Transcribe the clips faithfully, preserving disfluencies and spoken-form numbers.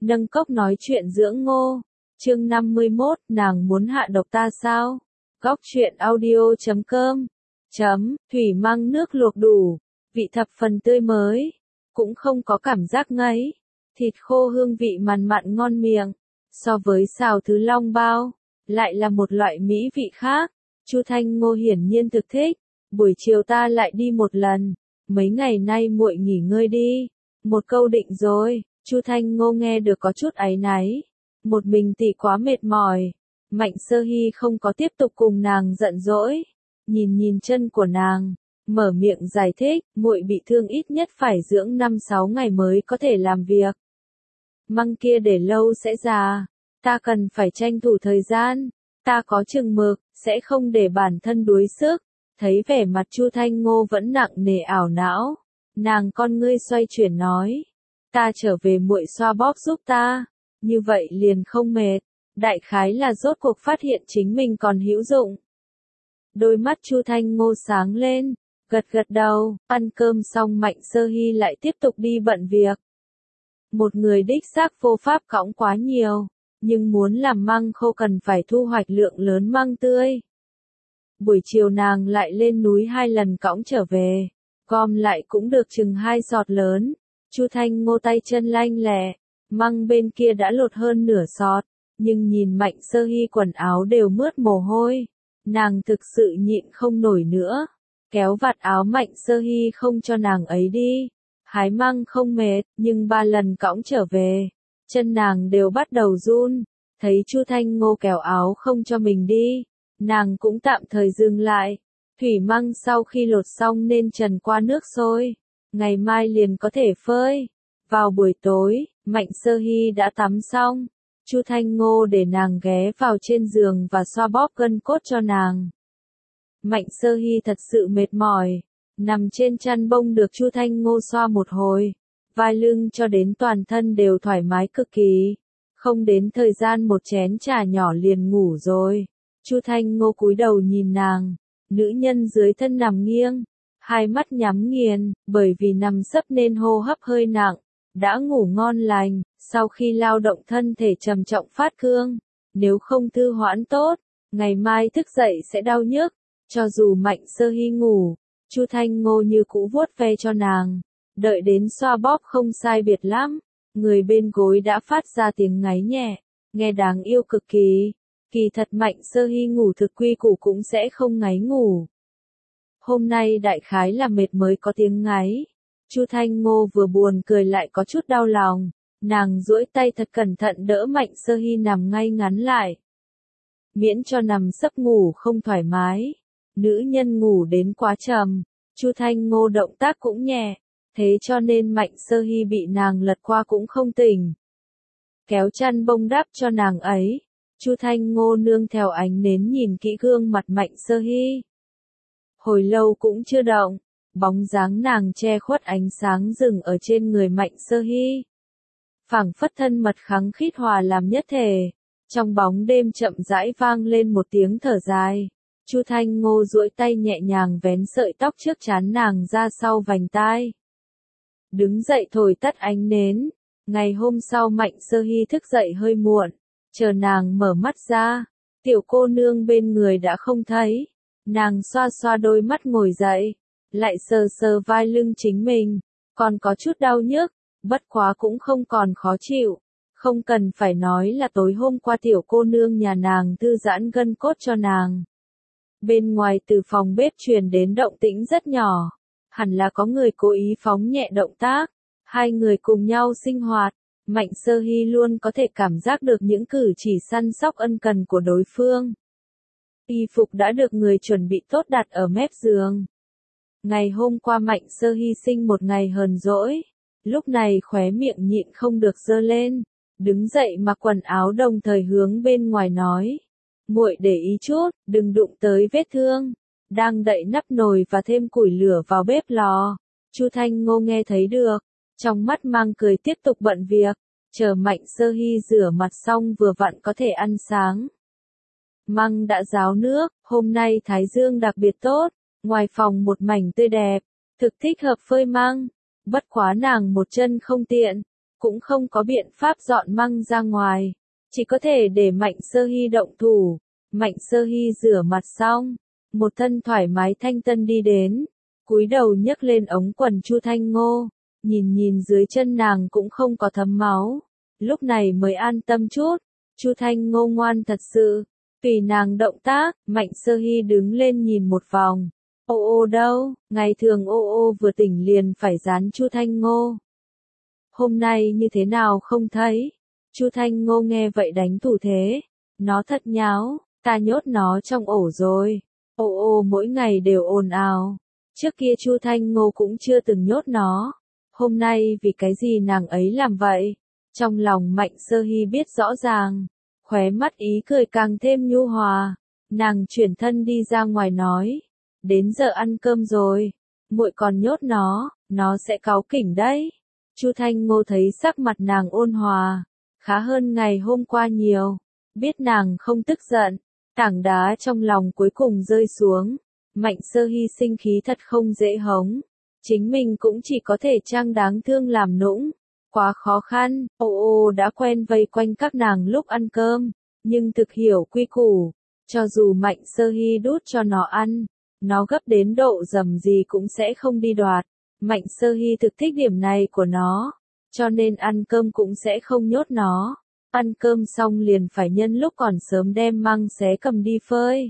Nâng cốc nói chuyện dưỡng ngô. Chương năm mươi mốt, nàng muốn hạ độc ta sao? Góc truyện audio chấm com. Chấm, thủy măng nước luộc đủ, vị thập phần tươi mới, cũng không có cảm giác ngấy. Thịt khô hương vị mặn mặn ngon miệng, so với xào thứ long bao, lại là một loại mỹ vị khác. Chu Thanh Ngô hiển nhiên thực thích. Buổi chiều ta lại đi một lần, mấy ngày nay muội nghỉ ngơi đi. Một câu định rồi. Chu Thanh Ngô nghe được có chút áy náy. Một mình tỷ quá mệt mỏi. Mạnh Sơ Hy không có tiếp tục cùng nàng giận dỗi. Nhìn nhìn chân của nàng, mở miệng giải thích, muội bị thương ít nhất phải dưỡng năm sáu ngày mới có thể làm việc. Măng kia để lâu sẽ già, ta cần phải tranh thủ thời gian, ta có chừng mực, sẽ không để bản thân đuối sức. Thấy vẻ mặt Chu Thanh Ngô vẫn nặng nề ảo não, nàng con ngươi xoay chuyển nói, ta trở về muội xoa bóp giúp ta, như vậy liền không mệt, đại khái là rốt cuộc phát hiện chính mình còn hữu dụng. Đôi mắt Chu Thanh Ngô sáng lên, gật gật đầu, ăn cơm xong Mạnh Sơ Hy lại tiếp tục đi bận việc. Một người đích xác vô pháp cõng quá nhiều, nhưng muốn làm măng khô cần phải thu hoạch lượng lớn măng tươi. Buổi chiều nàng lại lên núi hai lần cõng trở về, gom lại cũng được chừng hai sọt lớn. Chu Thanh Ngô tay chân lanh lẹ, măng bên kia đã lột hơn nửa sọt, nhưng nhìn Mạnh Sơ Hy quần áo đều mướt mồ hôi, nàng thực sự nhịn không nổi nữa, kéo vạt áo Mạnh Sơ Hy không cho nàng ấy đi. Hái măng không mệt, nhưng ba lần cõng trở về, chân nàng đều bắt đầu run. Thấy Chu Thanh Ngô kéo áo không cho mình đi, nàng cũng tạm thời dừng lại. Thủy măng sau khi lột xong nên trần qua nước sôi, ngày mai liền có thể phơi. Vào buổi tối, Mạnh Sơ Hy đã tắm xong, Chu Thanh Ngô để nàng ghé vào trên giường và xoa bóp gân cốt cho nàng. Mạnh Sơ Hy thật sự mệt mỏi, nằm trên chăn bông được Chu Thanh Ngô xoa một hồi, vai lưng cho đến toàn thân đều thoải mái cực kỳ. Không đến thời gian một chén trà nhỏ liền ngủ rồi. Chu Thanh Ngô cúi đầu nhìn nàng, nữ nhân dưới thân nằm nghiêng, hai mắt nhắm nghiền, bởi vì nằm sấp nên hô hấp hơi nặng, đã ngủ ngon lành. Sau khi lao động thân thể trầm trọng phát cương, nếu không thư hoãn tốt, ngày mai thức dậy sẽ đau nhức. Cho dù Mạnh Sơ Hy ngủ, Chu Thanh Ngô như cũ vuốt ve cho nàng, đợi đến xoa bóp không sai biệt lắm, người bên gối đã phát ra tiếng ngáy nhẹ, nghe đáng yêu cực kỳ. Kỳ thật Mạnh Sơ Hy ngủ thực quy củ cũng sẽ không ngáy ngủ. Hôm nay đại khái là mệt mới có tiếng ngáy. Chu Thanh Ngô vừa buồn cười lại có chút đau lòng, nàng duỗi tay thật cẩn thận đỡ Mạnh Sơ Hy nằm ngay ngắn lại, miễn cho nằm sấp ngủ không thoải mái. Nữ nhân ngủ đến quá trầm, Chu Thanh Ngô động tác cũng nhẹ, thế cho nên Mạnh Sơ Hy bị nàng lật qua cũng không tỉnh. Kéo chăn bông đắp cho nàng ấy, Chu Thanh Ngô nương theo ánh nến nhìn kỹ gương mặt Mạnh Sơ Hy. Hồi lâu cũng chưa động, bóng dáng nàng che khuất ánh sáng rừng ở trên người Mạnh Sơ Hy. Phảng phất thân mật khắng khít hòa làm nhất thể, trong bóng đêm chậm rãi vang lên một tiếng thở dài. Chu Thanh Ngô duỗi tay nhẹ nhàng vén sợi tóc trước trán nàng ra sau vành tai. Đứng dậy thổi tắt ánh nến. Ngày hôm sau Mạnh Sơ Hy thức dậy hơi muộn, chờ nàng mở mắt ra, tiểu cô nương bên người đã không thấy. Nàng xoa xoa đôi mắt ngồi dậy, lại sờ sờ vai lưng chính mình, còn có chút đau nhức, bất quá cũng không còn khó chịu. Không cần phải nói là tối hôm qua tiểu cô nương nhà nàng thư giãn gân cốt cho nàng. Bên ngoài từ phòng bếp truyền đến động tĩnh rất nhỏ, hẳn là có người cố ý phóng nhẹ động tác. Hai người cùng nhau sinh hoạt, Mạnh Sơ Hy luôn có thể cảm giác được những cử chỉ săn sóc ân cần của đối phương. Y phục đã được người chuẩn bị tốt đặt ở mép giường. Ngày hôm qua Mạnh Sơ Hy sinh một ngày hờn dỗi, lúc này khóe miệng nhịn không được giơ lên, đứng dậy mặc quần áo đồng thời hướng bên ngoài nói. Muội để ý chút, đừng đụng tới vết thương. Đang đậy nắp nồi và thêm củi lửa vào bếp lò. Chu Thanh Ngô nghe thấy được, trong mắt mang cười tiếp tục bận việc, chờ Mạnh Sơ Hy rửa mặt xong vừa vặn có thể ăn sáng. Măng đã ráo nước, hôm nay thái dương đặc biệt tốt, ngoài phòng một mảnh tươi đẹp, thực thích hợp phơi măng. Bất quá nàng một chân không tiện, cũng không có biện pháp dọn măng ra ngoài, chỉ có thể để Mạnh Sơ Hy động thủ. Mạnh Sơ Hy rửa mặt xong, một thân thoải mái thanh tân đi đến, cúi đầu nhấc lên ống quần Chu Thanh Ngô, nhìn nhìn dưới chân nàng cũng không có thấm máu, lúc này mới an tâm chút. Chu Thanh Ngô ngoan thật sự, tùy nàng động tác. Mạnh Sơ Hy đứng lên nhìn một vòng, ô ô đâu, ngày thường ô ô vừa tỉnh liền phải dán Chu Thanh Ngô, hôm nay như thế nào không thấy. Chu Thanh Ngô nghe vậy đánh thủ thế, nó thật nháo, ta nhốt nó trong ổ rồi. Ô ô mỗi ngày đều ồn ào, trước kia Chu Thanh Ngô cũng chưa từng nhốt nó, hôm nay vì cái gì nàng ấy làm vậy. Trong lòng Mạnh Sơ Hy biết rõ ràng, khóe mắt ý cười càng thêm nhu hòa, nàng chuyển thân đi ra ngoài nói, đến giờ ăn cơm rồi, muội còn nhốt nó, nó sẽ cáu kỉnh đấy. Chu Thanh Ngô thấy sắc mặt nàng ôn hòa, khá hơn ngày hôm qua nhiều, biết nàng không tức giận, tảng đá trong lòng cuối cùng rơi xuống. Mạnh Sơ Hy sinh khí thật không dễ hống, chính mình cũng chỉ có thể trang đáng thương làm nũng, quá khó khăn. Ô ô đã quen vây quanh các nàng lúc ăn cơm, nhưng thực hiểu quy củ, cho dù Mạnh Sơ Hy đút cho nó ăn, nó gấp đến độ dầm gì cũng sẽ không đi đoạt. Mạnh Sơ Hy thực thích điểm này của nó, cho nên ăn cơm cũng sẽ không nhốt nó. Ăn cơm xong liền phải nhân lúc còn sớm đem măng xé cầm đi phơi.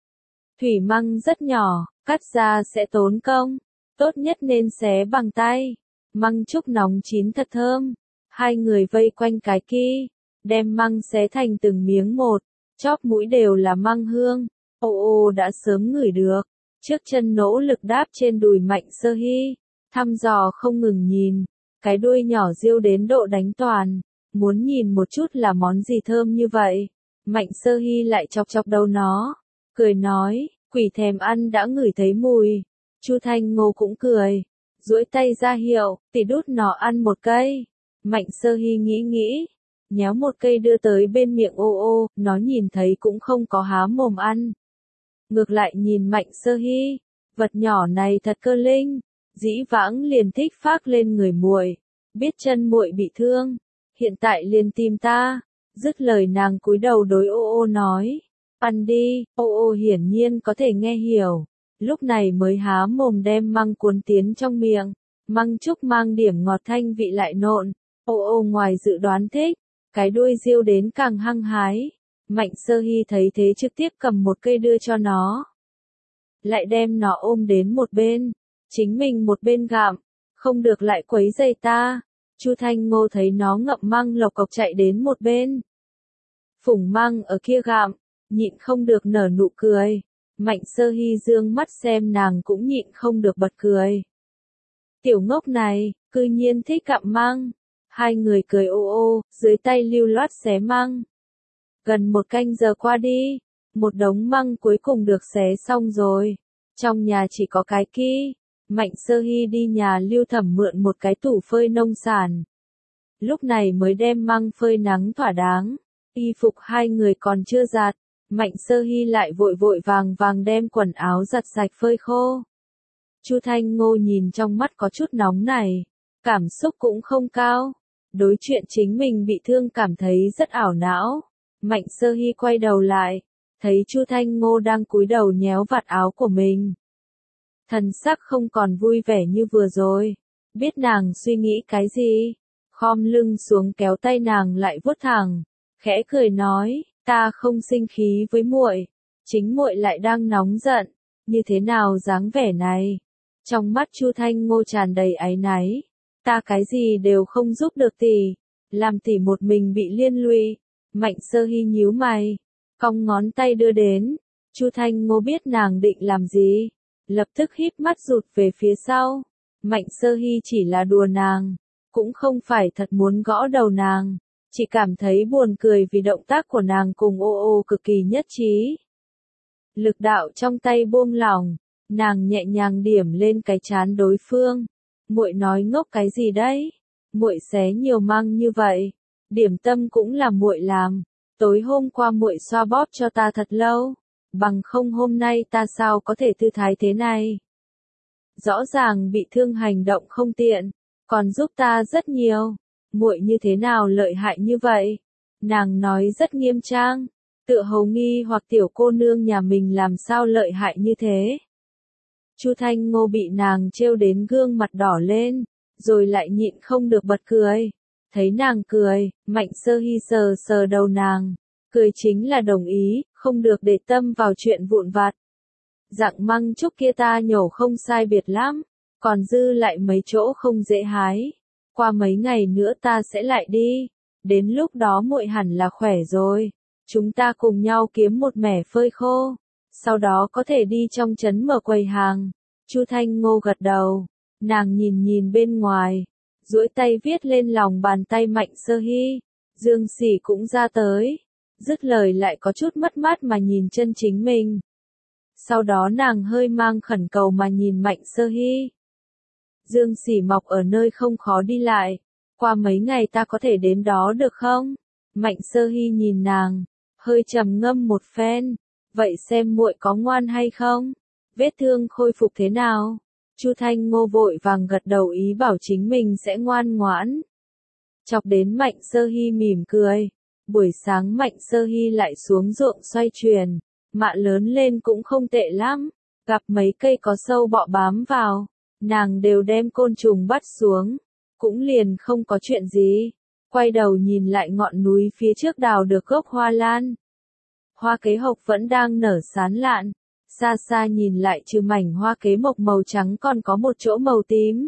Thủy măng rất nhỏ, cắt ra sẽ tốn công, tốt nhất nên xé bằng tay. Măng trúc nóng chín thật thơm, hai người vây quanh cái kia, đem măng xé thành từng miếng một, chóp mũi đều là măng hương. Ô ô đã sớm ngửi được, trước chân nỗ lực đáp trên đùi Mạnh Sơ Hy, thăm dò không ngừng nhìn, cái đuôi nhỏ riêu đến độ đánh toàn, muốn nhìn một chút là món gì thơm như vậy. Mạnh Sơ Hy lại chọc chọc đầu nó, cười nói, quỷ thèm ăn đã ngửi thấy mùi. Chu Thanh Ngô cũng cười, duỗi tay ra hiệu, tỷ đút nó ăn một cây. Mạnh Sơ Hy nghĩ nghĩ, nhéo một cây đưa tới bên miệng ô ô, nó nhìn thấy cũng không có há mồm ăn. Ngược lại nhìn Mạnh Sơ Hy, vật nhỏ này thật cơ linh, dĩ vãng liền thích phác lên người muội, biết chân muội bị thương, hiện tại liền tìm ta. Dứt lời nàng cúi đầu đối ô ô nói, ăn đi. Ô ô hiển nhiên có thể nghe hiểu, lúc này mới há mồm đem măng cuốn tiến trong miệng. Măng trúc mang điểm ngọt thanh vị lại nộn, ô ô ngoài dự đoán thích, cái đuôi riêu đến càng hăng hái. Mạnh Sơ Hy thấy thế trực tiếp cầm một cây đưa cho nó, lại đem nó ôm đến một bên, chính mình một bên gặm, không được lại quấy rầy ta. Chu Thanh Ngô thấy nó ngậm măng lộc cộc chạy đến một bên, phủng măng ở kia gặm, nhịn không được nở nụ cười. Mạnh Sơ Hy dương mắt xem nàng cũng nhịn không được bật cười. Tiểu ngốc này, cư nhiên thích gặm măng. Hai người cười ô ô, dưới tay lưu loát xé măng. Gần một canh giờ qua đi, một đống măng cuối cùng được xé xong rồi. Trong nhà chỉ có cái kia, Mạnh Sơ Hy đi nhà Lưu Thẩm mượn một cái tủ phơi nông sản. Lúc này mới đem măng phơi nắng thỏa đáng. Y phục hai người còn chưa giặt, Mạnh Sơ Hy lại vội vội vàng vàng đem quần áo giặt sạch phơi khô. Chu Thanh Ngô nhìn trong mắt có chút nóng này, cảm xúc cũng không cao. Đối chuyện chính mình bị thương cảm thấy rất ảo não. Mạnh Sơ Hy quay đầu lại, thấy Chu Thanh Ngô đang cúi đầu nhéo vạt áo của mình. Thần sắc không còn vui vẻ như vừa rồi, biết nàng suy nghĩ cái gì, khom lưng xuống kéo tay nàng lại vuốt thẳng, khẽ cười nói, ta không sinh khí với muội, chính muội lại đang nóng giận, như thế nào dáng vẻ này. Trong mắt Chu Thanh Ngô tràn đầy áy náy, ta cái gì đều không giúp được tỷ, làm tỷ một mình bị liên lụy. Mạnh Sơ Hy nhíu mày, cong ngón tay đưa đến. Chu Thanh Ngô biết nàng định làm gì, lập tức híp mắt rụt về phía sau. Mạnh Sơ Hy chỉ là đùa nàng, cũng không phải thật muốn gõ đầu nàng, chỉ cảm thấy buồn cười vì động tác của nàng cùng ô ô cực kỳ nhất trí. Lực đạo trong tay buông lỏng, nàng nhẹ nhàng điểm lên cái trán đối phương. Muội nói ngốc cái gì đấy? Muội xé nhiều măng như vậy, điểm tâm cũng là muội làm, tối hôm qua muội xoa bóp cho ta thật lâu, bằng không hôm nay ta sao có thể thư thái thế này. Rõ ràng bị thương hành động không tiện, còn giúp ta rất nhiều. muội như thế nào lợi hại như vậy? Nàng nói rất nghiêm trang, tựa hồ nghi hoặc tiểu cô nương nhà mình làm sao lợi hại như thế. Chu Thanh Ngô bị nàng trêu đến gương mặt đỏ lên, rồi lại nhịn không được bật cười. Thấy nàng cười, Mạnh Sơ Hy sờ sờ đầu nàng, cười chính là đồng ý, không được để tâm vào chuyện vụn vặt. Dạng măng trúc kia ta nhổ không sai biệt lắm, còn dư lại mấy chỗ không dễ hái. Qua mấy ngày nữa ta sẽ lại đi, đến lúc đó muội hẳn là khỏe rồi. Chúng ta cùng nhau kiếm một mẻ phơi khô, sau đó có thể đi trong trấn mở quầy hàng. Chu Thanh Ngô gật đầu, nàng nhìn nhìn bên ngoài, duỗi tay viết lên lòng bàn tay Mạnh Sơ Hy. Dương Sỉ cũng ra tới, dứt lời lại có chút mất mát mà nhìn chân chính mình. Sau đó nàng hơi mang khẩn cầu mà nhìn Mạnh Sơ Hy. Dương Sỉ mọc ở nơi không khó đi lại, qua mấy ngày ta có thể đến đó được không? Mạnh Sơ Hy nhìn nàng, hơi trầm ngâm một phen, vậy xem muội có ngoan hay không? Vết thương khôi phục thế nào? Chu Thanh Ngô vội vàng gật đầu ý bảo chính mình sẽ ngoan ngoãn. Chọc đến Mạnh Sơ Hy mỉm cười. Buổi sáng Mạnh Sơ Hy lại xuống ruộng xoay chuyển, mạ lớn lên cũng không tệ lắm, gặp mấy cây có sâu bọ bám vào, nàng đều đem côn trùng bắt xuống, cũng liền không có chuyện gì. Quay đầu nhìn lại ngọn núi phía trước đào được gốc hoa lan. Hoa kế hộc vẫn đang nở sán lạn, xa xa nhìn lại trừ mảnh hoa kế mộc màu trắng còn có một chỗ màu tím.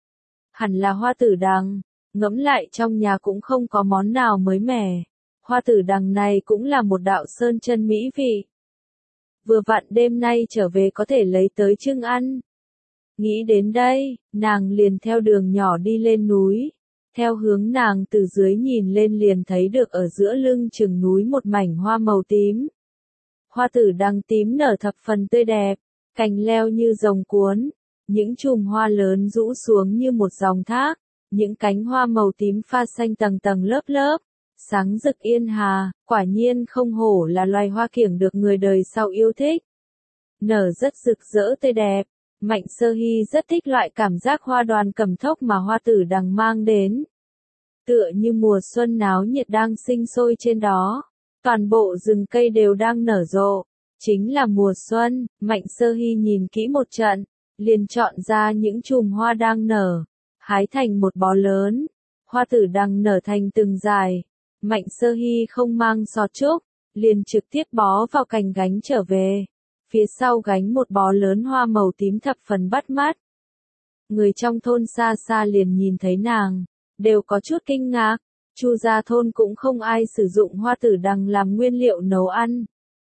Hẳn là hoa tử đằng, ngẫm lại trong nhà cũng không có món nào mới mẻ. Hoa tử đằng này cũng là một đạo sơn chân mỹ vị. Vừa vặn đêm nay trở về có thể lấy tới trưng ăn. Nghĩ đến đây, nàng liền theo đường nhỏ đi lên núi. Theo hướng nàng từ dưới nhìn lên liền thấy được ở giữa lưng chừng núi một mảnh hoa màu tím. Hoa tử đằng tím nở thập phần tươi đẹp, cành leo như rồng cuốn, những chùm hoa lớn rũ xuống như một dòng thác, những cánh hoa màu tím pha xanh tầng tầng lớp lớp, sáng rực yên hà, quả nhiên không hổ là loài hoa kiểng được người đời sau yêu thích. Nở rất rực rỡ tươi đẹp, Mạnh Sơ Hy rất thích loại cảm giác hoa đoàn cầm thốc mà hoa tử đằng mang đến. Tựa như mùa xuân náo nhiệt đang sinh sôi trên đó, toàn bộ rừng cây đều đang nở rộ, chính là mùa xuân. Mạnh Sơ Hy nhìn kỹ một trận, liền chọn ra những chùm hoa đang nở, hái thành một bó lớn, hoa tử đằng nở thành từng dải. Mạnh Sơ Hy không mang xọt trúc, liền trực tiếp bó vào cành gánh trở về. Phía sau gánh một bó lớn hoa màu tím thập phần bắt mắt. Người trong thôn xa xa liền nhìn thấy nàng, đều có chút kinh ngạc. Chu gia thôn cũng không ai sử dụng hoa tử đằng làm nguyên liệu nấu ăn.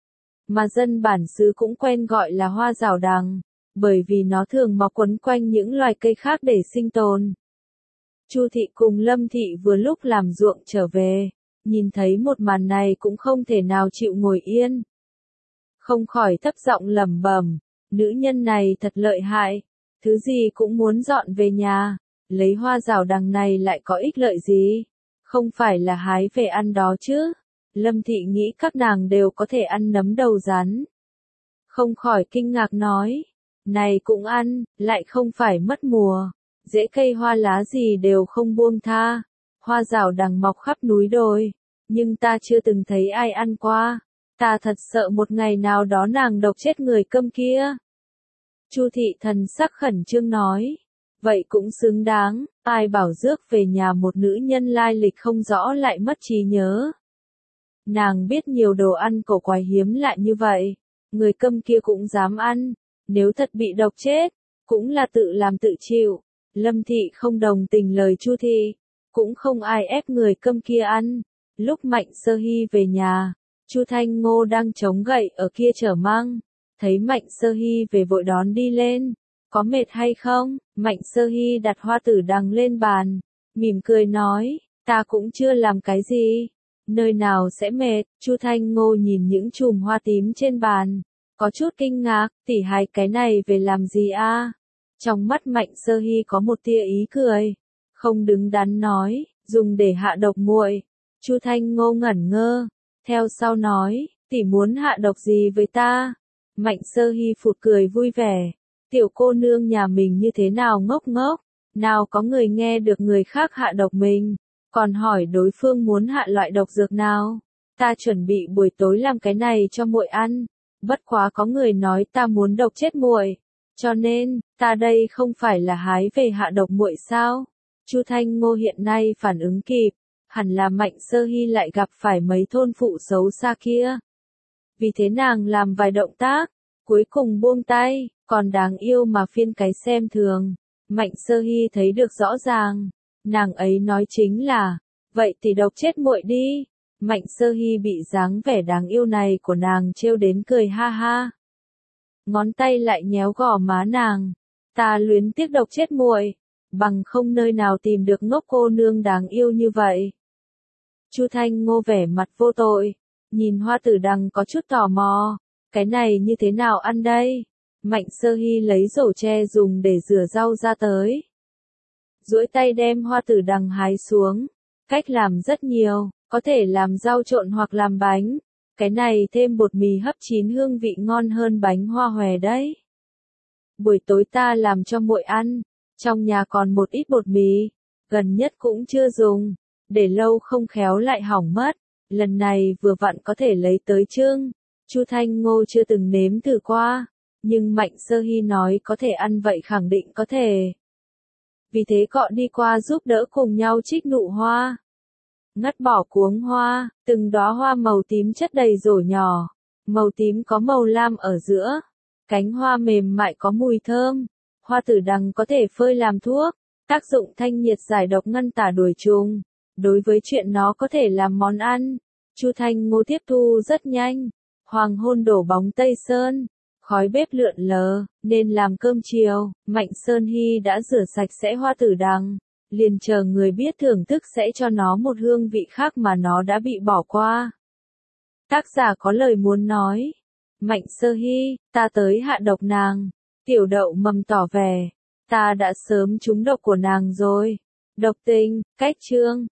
Mà dân bản xứ cũng quen gọi là hoa rào đằng, bởi vì nó thường mọc quấn quanh những loài cây khác để sinh tồn. Chu thị cùng Lâm thị vừa lúc làm ruộng trở về, nhìn thấy một màn này cũng không thể nào chịu ngồi yên. Không khỏi thấp giọng lẩm bẩm, nữ nhân này thật lợi hại, thứ gì cũng muốn dọn về nhà, lấy hoa rào đằng này lại có ích lợi gì, không phải là hái về ăn đó chứ. Lâm thị nghĩ các nàng đều có thể ăn nấm đầu rắn. Không khỏi kinh ngạc nói, này cũng ăn, lại không phải mất mùa, rễ cây hoa lá gì đều không buông tha, hoa rào đằng mọc khắp núi đồi, nhưng ta chưa từng thấy ai ăn qua. Ta thật sợ một ngày nào đó nàng độc chết người câm kia. Chu thị thần sắc khẩn trương nói, vậy cũng xứng đáng, ai bảo rước về nhà một nữ nhân lai lịch không rõ lại mất trí nhớ. Nàng biết nhiều đồ ăn cổ quái hiếm lạ như vậy, người câm kia cũng dám ăn, nếu thật bị độc chết, cũng là tự làm tự chịu. Lâm thị không đồng tình lời Chu thị, cũng không ai ép người câm kia ăn. Lúc Mạnh Sơ Hy về nhà, Chu Thanh Ngô đang chống gậy ở kia chở măng, thấy Mạnh Sơ Hy về vội đón đi lên, có mệt hay không? Mạnh Sơ Hy đặt hoa tử đằng lên bàn, mỉm cười nói, ta cũng chưa làm cái gì, nơi nào sẽ mệt. Chu Thanh Ngô nhìn những chùm hoa tím trên bàn, có chút kinh ngạc, tỷ hái cái này về làm gì a? Trong mắt Mạnh Sơ Hy có một tia ý cười, không đứng đắn nói, dùng để hạ độc muội. Chu Thanh Ngô ngẩn ngơ, theo sau nói, tỷ muốn hạ độc gì với ta? Mạnh Sơ Hy phụt cười vui vẻ, tiểu cô nương nhà mình như thế nào ngốc ngốc, nào có người nghe được người khác hạ độc mình. còn hỏi đối phương muốn hạ loại độc dược nào. Ta chuẩn bị buổi tối làm cái này cho muội ăn, bất quá có người nói ta muốn độc chết muội, cho nên, ta đây không phải là hái về hạ độc muội sao? Chu Thanh Ngô hiện nay phản ứng kịp, hẳn là Mạnh Sơ Hy lại gặp phải mấy thôn phụ xấu xa kia. Vì thế nàng làm vài động tác, cuối cùng buông tay, còn đáng yêu mà phiên cái xem thường. Mạnh Sơ Hy thấy được rõ ràng, nàng ấy nói chính là, vậy thì độc chết muội đi. Mạnh Sơ Hy bị dáng vẻ đáng yêu này của nàng trêu đến cười ha ha. Ngón tay lại nhéo gò má nàng, ta luyến tiếc độc chết muội, bằng không nơi nào tìm được ngốc cô nương đáng yêu như vậy. Chu Thanh Ngô vẻ mặt vô tội, nhìn Hoa Tử Đằng có chút tò mò, cái này như thế nào ăn đây? Mạnh Sơ Hy lấy rổ tre dùng để rửa rau ra tới. Duỗi tay đem Hoa Tử Đằng hái xuống, cách làm rất nhiều, có thể làm rau trộn hoặc làm bánh. Cái này thêm bột mì hấp chín hương vị ngon hơn bánh hoa hòe đấy. Buổi tối ta làm cho muội ăn, trong nhà còn một ít bột mì, gần nhất cũng chưa dùng, để lâu không khéo lại hỏng mất, lần này vừa vặn có thể lấy tới trưng. Chu Thanh Ngô chưa từng nếm thử qua, nhưng Mạnh Sơ Hy nói có thể ăn vậy khẳng định có thể. Vì thế cọ đi qua giúp đỡ cùng nhau trích nụ hoa. Ngắt bỏ cuống hoa, từng đóa hoa màu tím chất đầy rổ nhỏ, màu tím có màu lam ở giữa, cánh hoa mềm mại có mùi thơm. Hoa Tử Đằng có thể phơi làm thuốc, tác dụng thanh nhiệt giải độc ngăn tả đuổi trùng. Đối với chuyện nó có thể làm món ăn, Chu Thanh Ngô tiếp thu rất nhanh. Hoàng hôn đổ bóng Tây Sơn, khói bếp lượn lờ, nên làm cơm chiều. Mạnh Sơn Hy đã rửa sạch sẽ Hoa Tử Đằng, liền chờ người biết thưởng thức sẽ cho nó một hương vị khác mà nó đã bị bỏ qua. Tác giả có lời muốn nói. Mạnh Sơ Hy, ta tới hạ độc nàng. Tiểu Đậu Mầm tỏ vẻ, ta đã sớm trúng độc của nàng rồi. Độc tình, cách chương.